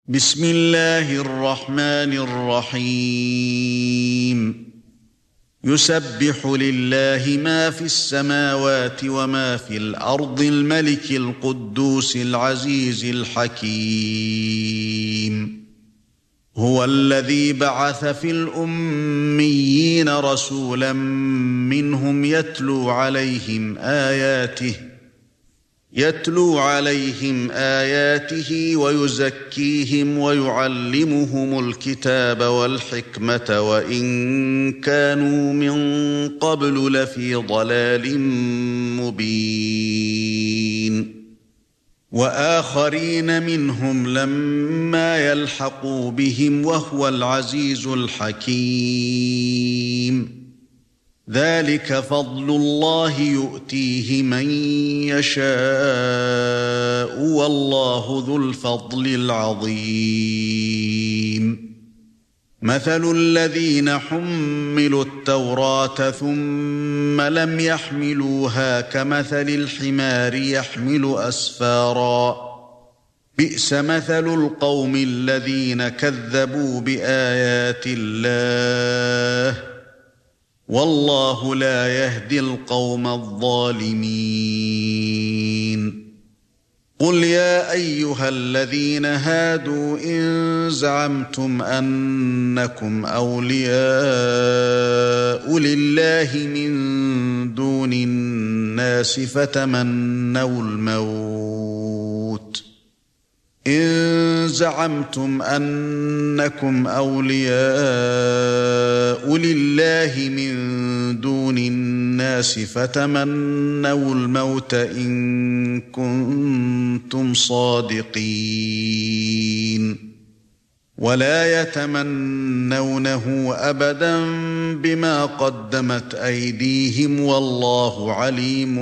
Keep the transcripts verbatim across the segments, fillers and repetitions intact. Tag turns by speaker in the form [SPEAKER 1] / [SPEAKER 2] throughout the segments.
[SPEAKER 1] بسم الله الرحمن الرحيم يسبح لله ما في السماوات وما في الأرض الملك القدوس العزيز الحكيم هو الذي بعث في الأميين رسولا منهم يتلو عليهم آياته يتلو عليهم آياته ويزكيهم ويعلمهم الكتاب والحكمة وإن كانوا من قبل لفي ضلال مبين وآخرين منهم لما يلحقوا بهم وهو العزيز الحكيم ذلك فضل الله يؤتيه من يشاء والله ذو الفضل العظيم مثل الذين حملوا التوراة ثم لم يحملوها كمثل الحمار يحمل أسفارا بئس مثل القوم الذين كذبوا بآيات الله والله لا يهدي القوم الظالمين قل يا أيها الذين هادوا إن زعمتم أنكم أولياء لله من دون الناس فتمنوا الموت إن زعمتم أنكم أولياء لله من دون الناس فتمنوا الموت إن كنتم صادقين ولا يتمنونه أبدا بما قدمت أيديهم والله عليم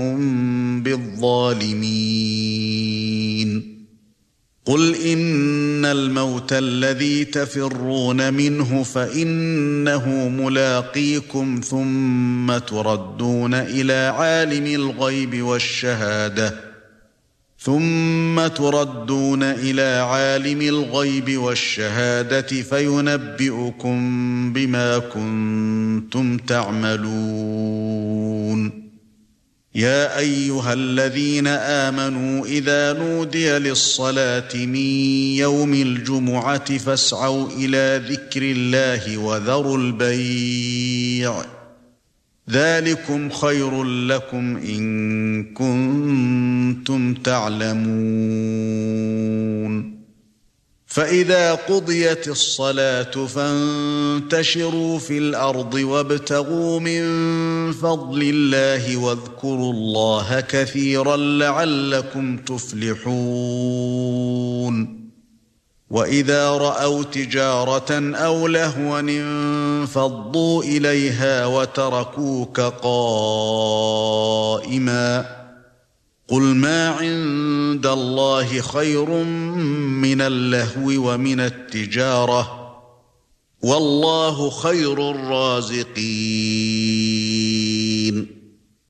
[SPEAKER 1] بالظالمين قل إن الموت الذي تفرون منه فإنه ملاقيكم ثم تردون إلى عالم الغيب والشهادة ثم تردون إلى عالم الغيب والشهادة فينبئكم بما كنتم تعملون يا أيها الذين آمنوا إذا نودي للصلاة من يوم الجمعة فاسعوا إلى ذكر الله وذروا البيع ذلكم خير لكم إن كنتم تعلمون فإذا قضيت الصلاة فانتشروا في الأرض وابتغوا من فضل الله واذكروا الله كثيرا لعلكم تفلحون وإذا رأوا تجارة أو لهوا انفضوا إليها وتركوك قائما قل ما عند الله خير من اللهو ومن التجارة والله خير الرازقين